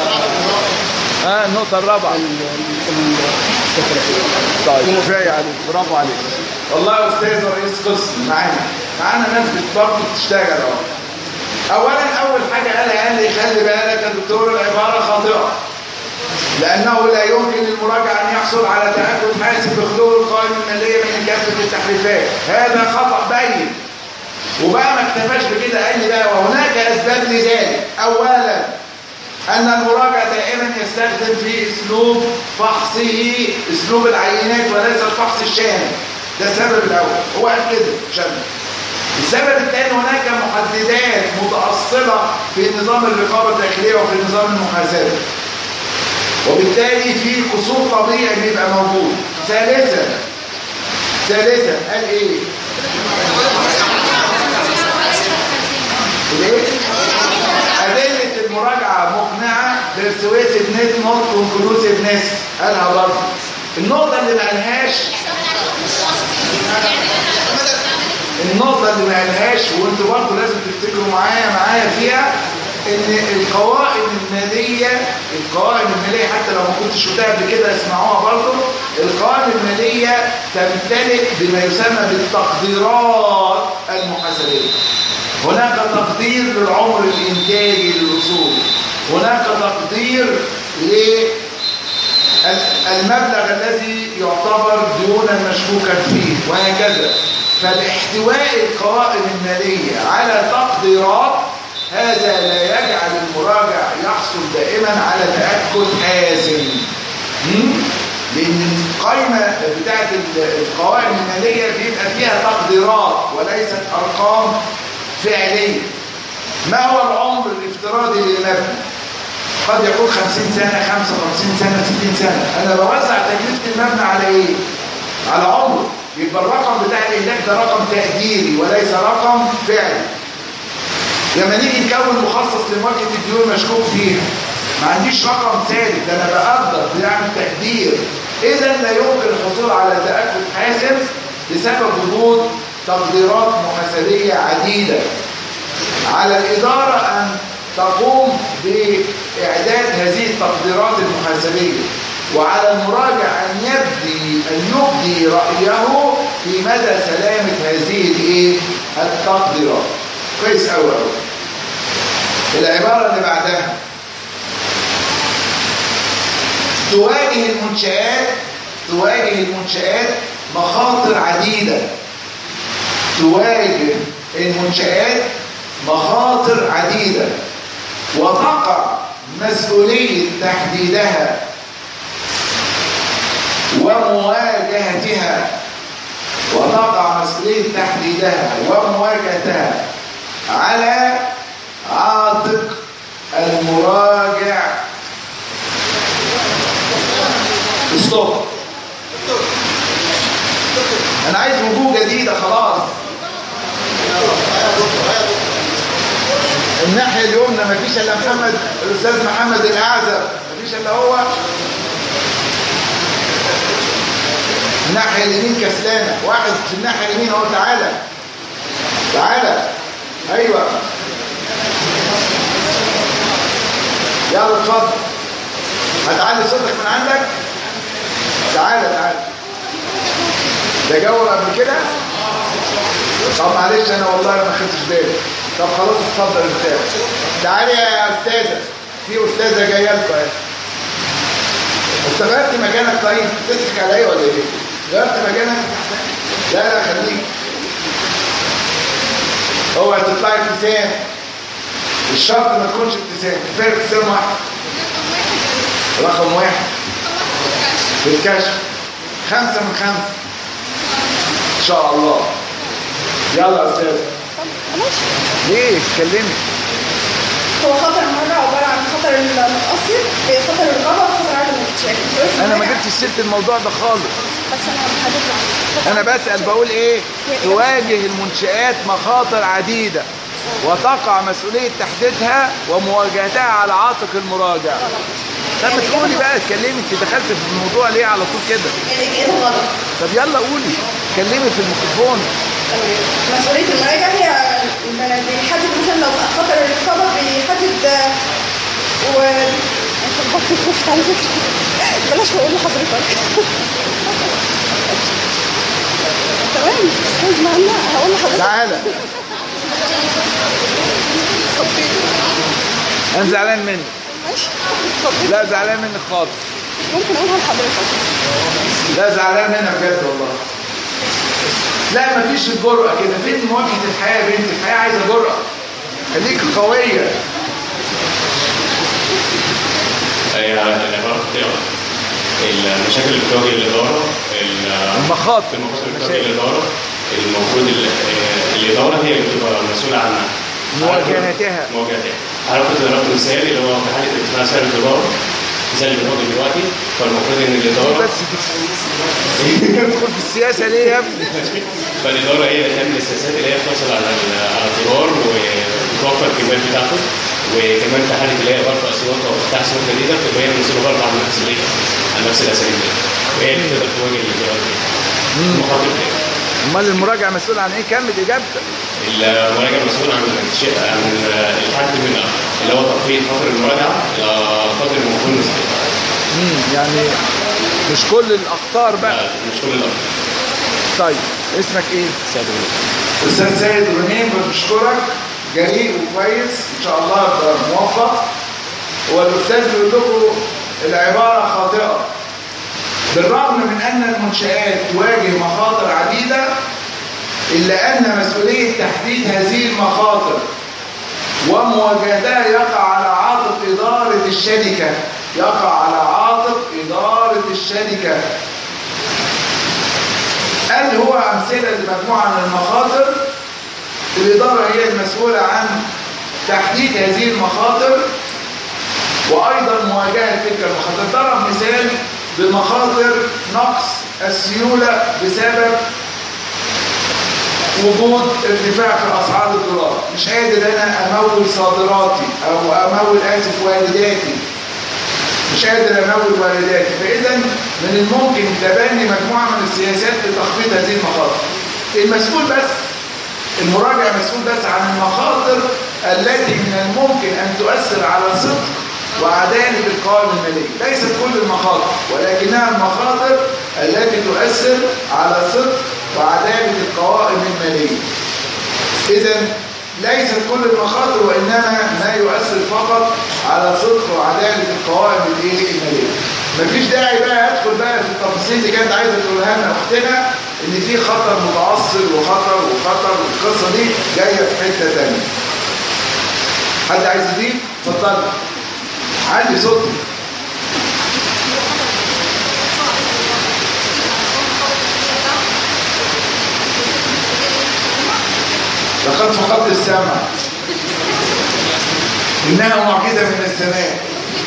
الرابعة. طيب كفاية عليك، برافو عليك والله يا استاذ رئيس قسم. معانا ناس برضه بتشتغل اهو. اول حاجة قال لي خلي بالك يا دكتور العبارة خاطئة، لأنه لا يمكن للمراجع أن يحصل على تأكد حاسم بخلو القوائم المالية من كافة التحريفات. هذا خطأ بين. وبقى ما اكتفاش بكده، قال لي بقى وهناك أسباب لذلك. أولا أن المراجع دائما يستخدم في أسلوب فحصه أسلوب العينات وليس الفحص الشامل. ده السبب الأول، هو قال كده شامل. السبب الثاني هناك محددات متأصلة في نظام الرقابة الداخلية وفي نظام المحاسبة، وبالتالي في قصور طبيعي بيبقى موجود. ثالثا قال ايه؟ أدلة المراجعة مقنعة persuasive net not conclusiveness. قالها برضه. النقطة اللي ما قالهاش وانتوا برضه لازم تفتكروا معايا فيها، ان القوائم الماليه حتى لو ما كنتش قلتها قبل كده اسمعوها برضه. القوائم الماليه تمتلئ بما يسمى بالتقديرات المحاسبيه. هناك تقدير للعمر الانتاجي للاصول، هناك تقدير للمبلغ الذي يعتبر ديونا مشكوكا فيه وهكذا. فالاحتواء القوائم الماليه على تقديرات هذا لا يجعل المراجع يحصل دائما على تأكد حازم، لأن القائمة بتاعت القوائم المالية بيبقى فيها تقديرات وليست أرقام فعلية. ما هو العمر الافتراضي للمبنى؟ قد يكون 50 سنة، 55 سنة، 60 سنة. أنا بوزع تكلفة المبنى على إيه؟ على عمره. يبقى الرقم بتاع الإهلاك ده رقم تقديري وليس رقم فعلي. لما نيجي نكون مخصص لمواجهة الديون مشكوك فيها، ما عنديش رقم ثابت، ده انا بقدر بعمل تقدير. اذا لا يمكن الحصول على تأكد حاسم بسبب وجود تقديرات محاسبية عديدة. على الإدارة أن تقوم بإعداد هذه التقديرات المحاسبية، وعلى المراجع أن يبدي رأيه في مدى سلامة هذه التقديرات. كويس أوي أوي. العبارة اللي بعدها: تواجه المنشآت مخاطر عديدة. تواجه المنشآت مخاطر عديدة وتقع مسؤولية تحديدها ومواجهتها على عاتق المراجع. ستوب. انا عايز وجوه جديدة خلاص. الناحية اليمنى مفيش الا الاستاذ محمد الاعزب، مفيش الا هو. الناحية اليمين كسلانة، واحد في الناحية اليمين اهو. تعالى. ايوه يلا اتفضل. هتعلي صوتك من عندك. تعالى. ده جاوب قبل كده. طب معلش انا والله ما خدتش بالي. طب خلاص اتفضل البتاع. تعالي يا استاذه، في استاذه جايه لكم اهي. غيرت مكانك؟ طيب بتضحك عليا ولا ايه؟ غيرت مكانك؟ لا خليك. اوعى تطلعي ابتسام. الشرط ما تكونش ابتسام، كفايه ابتسام واحد. رقم واحد في الكشف. 5 من 5 ان شاء الله. يلا يا استاذ. ليه اتكلمي؟ هو خطر المرة عبارة عن خطر المتأثر، خطر الرقابة وخطر عدم الاكتشاف. انا ما جبتش سيره الموضوع ده خالص. بس انا بسأل بقول ايه؟ تواجه المنشآت مخاطر عديدة وتقع مسؤولية تحديدها ومواجهتها على عاتق المراجع. طب تقولي بقى، اتكلمي. انت دخلت في الموضوع ليه على طول كده؟ الإجابة غلط. طب يلا قولي، اتكلمي في الميكروفون. مسؤولية المراجع هي بيحدد مثلا لو خطر الرقابة بيحدد خفت على فكرة. بلاش بقول لحضرتك. تمام استاذ معنا، هقول لحضرتك. تعالى. انا زعلان منك. ماشي. لا زعلان منك خالص. ممكن اقولها لحضرتك. لا زعلان منك بجد والله. لا مفيش الجرأة كده. فين مواجهة الحياة يا بنتي؟ الحياة عايزة جرأة. خليك قوية. هي العبارة بتقرا المشاكل اللي بتواجه الإدارة، المخاطر اللي بتواجه الإدارة. المفروض الإدارة هي اللي بتبقى مسؤولة عنها مواجهتها. أنا كنت ضربت مثال اللي هو في حالة اسمها سعر الإدارة، مثال اللي بنواجه دلوقتي. فالمفروض إن الإدارة بس تدخل في السياسة ليه يا ابني؟ فالإدارة هي اللي تعمل السياسات اللي هي بتحصل على التجار وتوفر الكميات بتاعته. وكمان في حاله اللي هي برضه اسيوط او فتح اسيوط جديده بتبقى هي المسؤوله برضه عن نفس الاساليب دي، وهي اللي تقدر تواجه الاداره دي. المخاطر دي امال المراجع مسؤول عن ايه؟ كمل اجابتك. المراجع مسؤول عن الحد من اللي هو تخفيض خاطر المراجعه الى قدر المفروض نسبيا. يعني مش كل الاخطار بقى. لا مش كل الاخطار. طيب اسمك ايه؟ سيد غنيم. استاذ سيد غنيم، بشكرك، جريء وكويس ان شاء الله تبقى موفق. هو الاستاذ بيقول لكم العباره خاطئه. بالرغم من ان المنشآت تواجه مخاطر عديده الا ان مسؤوليه تحديد هذه المخاطر ومواجهتها يقع على عاتق اداره الشركه. يقع على عاتق اداره الشركه. قال هو امثله لمجموعه من المخاطر. الاداره هي المسؤوله عن تحديد هذه المخاطر وايضا مواجهه تلك المخاطر. ضرب مثال بمخاطر نقص السيوله بسبب وجود ارتفاع في اسعار الدولار. مش قادر انا امول صادراتي او امول وارداتي. مش قادر امول وارداتي. فاذا من الممكن تبني مجموعه من السياسات لتخفيض هذه المخاطر. المسؤول بس المراجع مسؤول بس عن المخاطر التي من الممكن ان تؤثر على صدق وعدالة القوائم المالية. ليست كل المخاطر ولكنها المخاطر التي تؤثر على صدق وعدالة القوائم المالية. إذن ليست كل المخاطر وإنما ما يؤثر فقط على صدق وعدالة القوائم المالية. مفيش داعي بقى أدخل بقى في التفاصيل اللي كانت عايزة تقولها لنا أختنا إن في خطر متعصر وخطر والقصة دي جاية في حتة تانية. حد عايز يضيف؟ اتفضل. عندي صوتي. لقد فقدت السمع. إنها معجزة من السماء.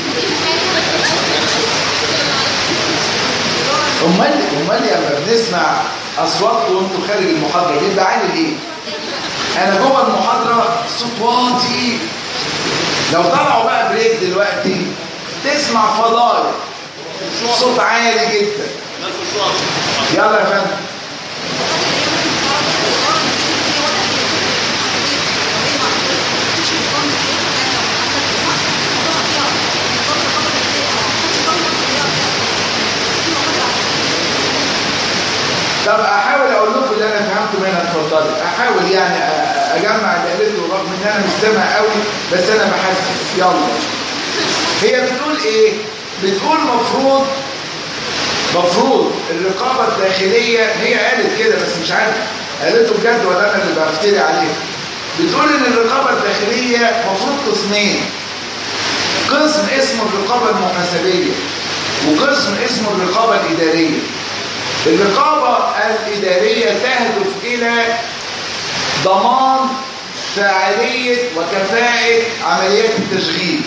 أمال لما بنسمع أصوات وأنتوا خارج المحاضرة بيبقى عالي ليه؟ أنا جوه المحاضرة صوت واطي. لو طلعوا بقى بريك دلوقتي تسمع فضايح صوت عالي جدا. يلا يا فندم. طب احاول اقول لكم اللي انا فهمته منها. اتفضلي. احاول يعني اجمع اللي قالته رغم ان انا مش سامع قوي بس انا بحسس. يلا. هي بتقول ايه؟ بتقول مفروض الرقابه الداخليه. هي قالت كده بس مش عارف قالته بجد ولا انا اللي بفتري عليها. بتقول ان الرقابه الداخليه مفروض قسمين. قسم اسمه الرقابه المحاسبيه وقسم اسمه الرقابه الاداريه. الرقابة الإدارية تهدف إلى ضمان فاعلية وكفاءة عمليات التشغيل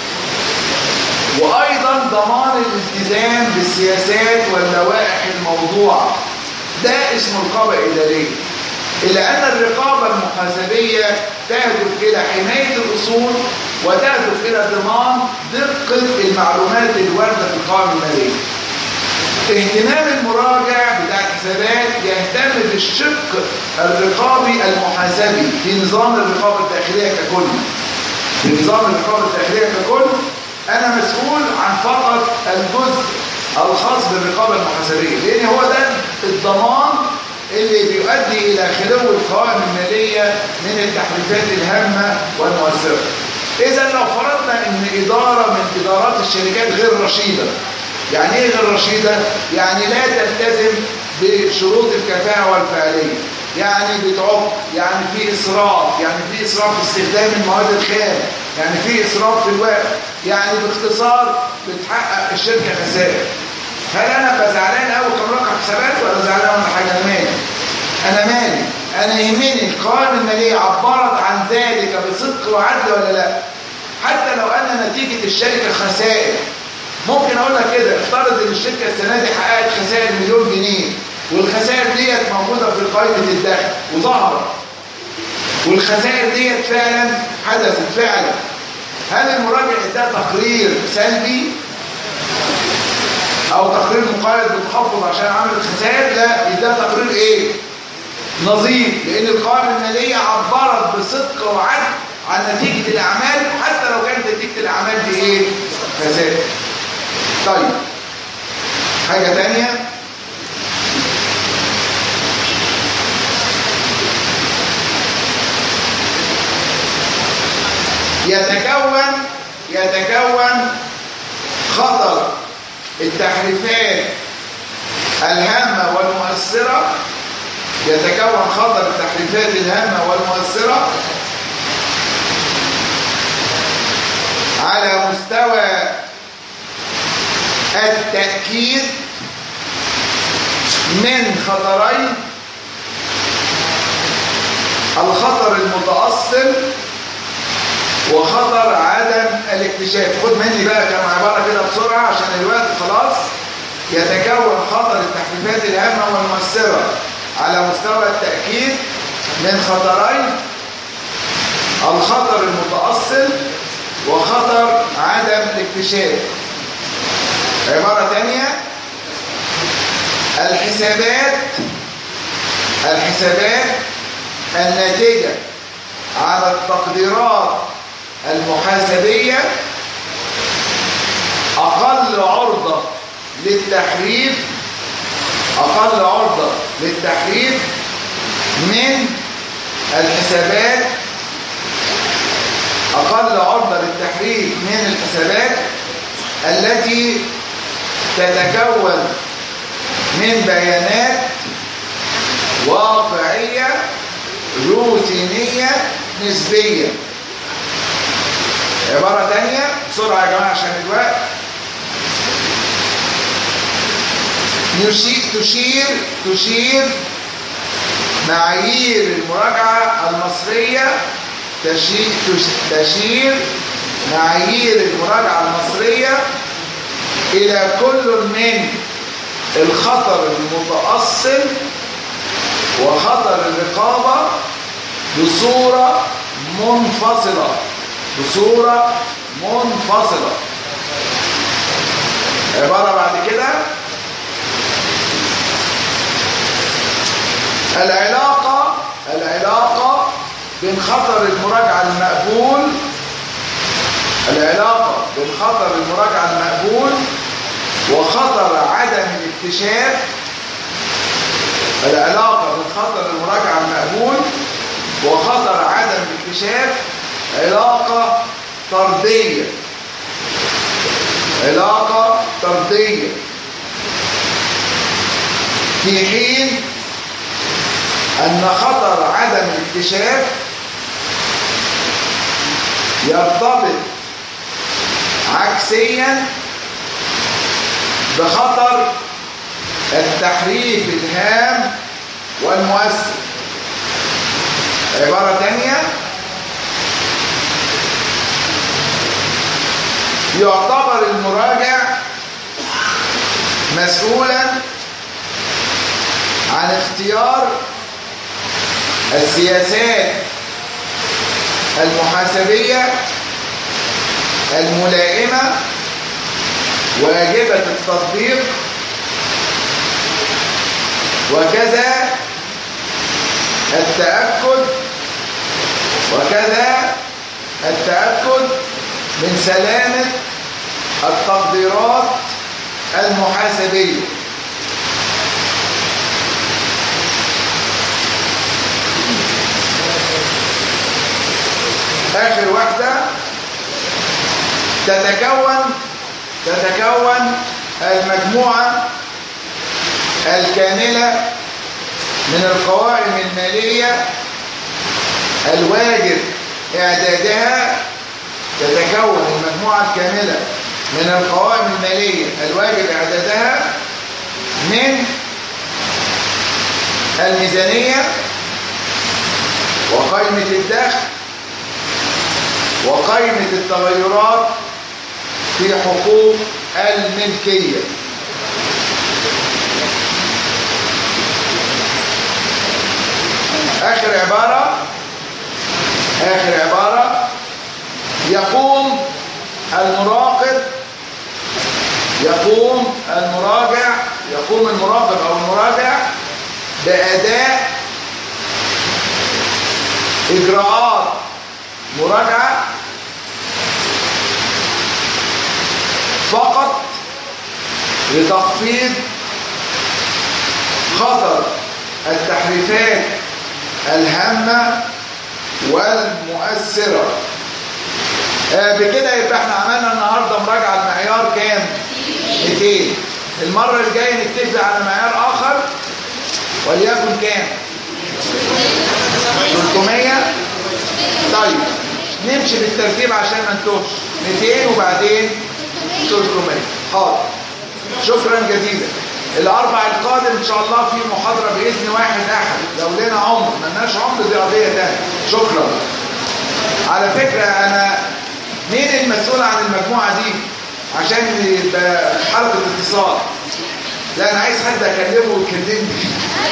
وأيضا ضمان الالتزام بالسياسات واللوائح الموضوعة. ده اسمه رقابة إدارية. إلا أن الرقابة المحاسبية تهدف إلى حماية الأصول وتهدف إلى ضمان دقة المعلومات الواردة في القوائم المالية. اهتمام المراجع بتاع الحسابات يهتم بالشق الرقابي المحاسبي في نظام الرقابة الداخلية ككل. في نظام الرقابة الداخلية ككل أنا مسؤول عن فقط الجزء الخاص بالرقابة المحاسبية لأن هو ده الضمان اللي بيؤدي إلى خلو القوائم المالية من التحريفات الهامة والمؤثرة. إذا لو فرضنا أن إدارة من إدارات الشركات غير رشيدة. يعني ايه غير رشيدة؟ يعني لا تلتزم بشروط الكفاءة والفعالية. يعني بتعق، يعني في إسراف، يعني في إسراف في استخدام المواد الخام، يعني في إسراف في الوقت، يعني باختصار بتحقق الشركة خسائر. هل أنا أبقى زعلان أوي كمراقب حسابات ولا زعلان ولا حاجة؟ أنا مالي. أنا مالي. أنا يهمني القوائم المالية عبرت عن ذلك بصدق وعدل ولا لا؟ حتى لو أن نتيجة الشركة خسائر. ممكن اقول لك كده افترض ان الشركه السنه دي حققت خسائر 1,000,000 جنيه والخسائر ديت موجوده في قائمه الدخل وظهرت والخسائر ديت فعلا حدثت فعلا. هل المراجع ادى تقرير سلبي او تقرير مقيد بالتخفض عشان عمل الخسائر؟ لا، ادى تقرير ايه؟ نظيف، لأن القوائم المالية عبرت بصدق وعدل عن نتيجة الأعمال حتى لو كانت نتيجة الأعمال دي إيه؟ فساد. طيب حاجة تانية، يتكون خطر التحريفات الهامة والمؤثرة، يتكون خطر التحريفات الهامة والمؤثرة على مستوى التأكيد من خطرين: الخطر المتأصل وخطر عدم الاكتشاف. خد مني بقى كم عبارة كده بسرعة عشان الوقت خلاص. يتكون خطر التحريفات الهامة والمؤثرة على مستوى التأكيد من خطرين: الخطر المتأصل وخطر عدم الاكتشاف. عبارة تانية: الحسابات الناتجة على التقديرات المحاسبية أقل عرضة للتحريف من الحسابات التي تتكون من بيانات واقعية روتينية نسبية. عبارة تانية بسرعة يا جماعة عشان الوقت. تشير معايير المراجعة المصرية إلى كل من الخطر المتأصل وخطر الرقابة بصورة منفصلة. عبارة بعد كده: العلاقة بين خطر المراجعة المقبول وخطر عدم الاكتشاف. علاقة طردية، في حين أن خطر عدم الاكتشاف يرتبط عكسيا بخطر التحريف الهام والمؤثر. عبارة تانية: يعتبر المراجع مسؤولا عن اختيار السياسات المحاسبية الملائمة واجبة التطبيق، وكذا التأكد من سلامة التقديرات المحاسبية. آخر واحدة: تتكون المجموعة الكاملة من القوائم المالية الواجب إعدادها من الميزانية وقائمة الدخل وقائمة التغيرات في حقوق الملكية. آخر عبارة: يقوم المراقب أو المراجع بأداء إجراءات مراجعة فقط لتخفيض خطر التحريفات الهامة والمؤثرة. بكده يبقى احنا عملنا النهارده مراجعة المعيار كام؟ 200. المرة الجاية نتفق على معيار آخر وليكن كام؟ 300. طيب نمشي بالترتيب عشان ما نتوهش. 200 وبعدين 300. حاضر. شكرا جزيلا. الأربع القادم إن شاء الله في محاضرة بإذن واحد أحد. لو لنا عمر ملناش عمر دي قضية تانية. شكرا. على فكرة أنا مين المسؤول عن المجموعة دي عشان يبقى حلقة اتصال؟ لا أنا عايز حد أكلمه ويكلمني.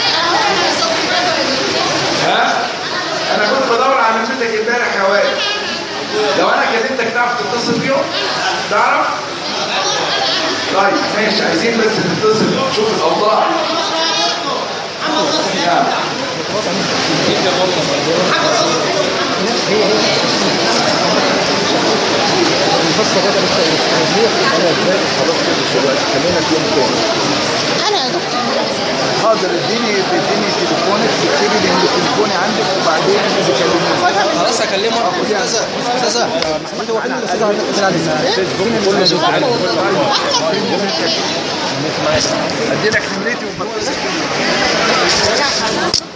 ها؟ أنا كنت بدور على مدتك امبارح يا وائل. لو أنا كلمتك تعرف تتصل بيهم؟ تعرف؟ طيب ماشي، عايزين بس نتصل نشوف الأوضاع. نعم. انا يا دكتور حاضر. اديني تليفونك، تكتبي لي تليفوني عندك وبعدين تكلمني. خلاص هكلمه. استاذ محمد هو احنا كل زوج ادي لك نمرتي وبتصل.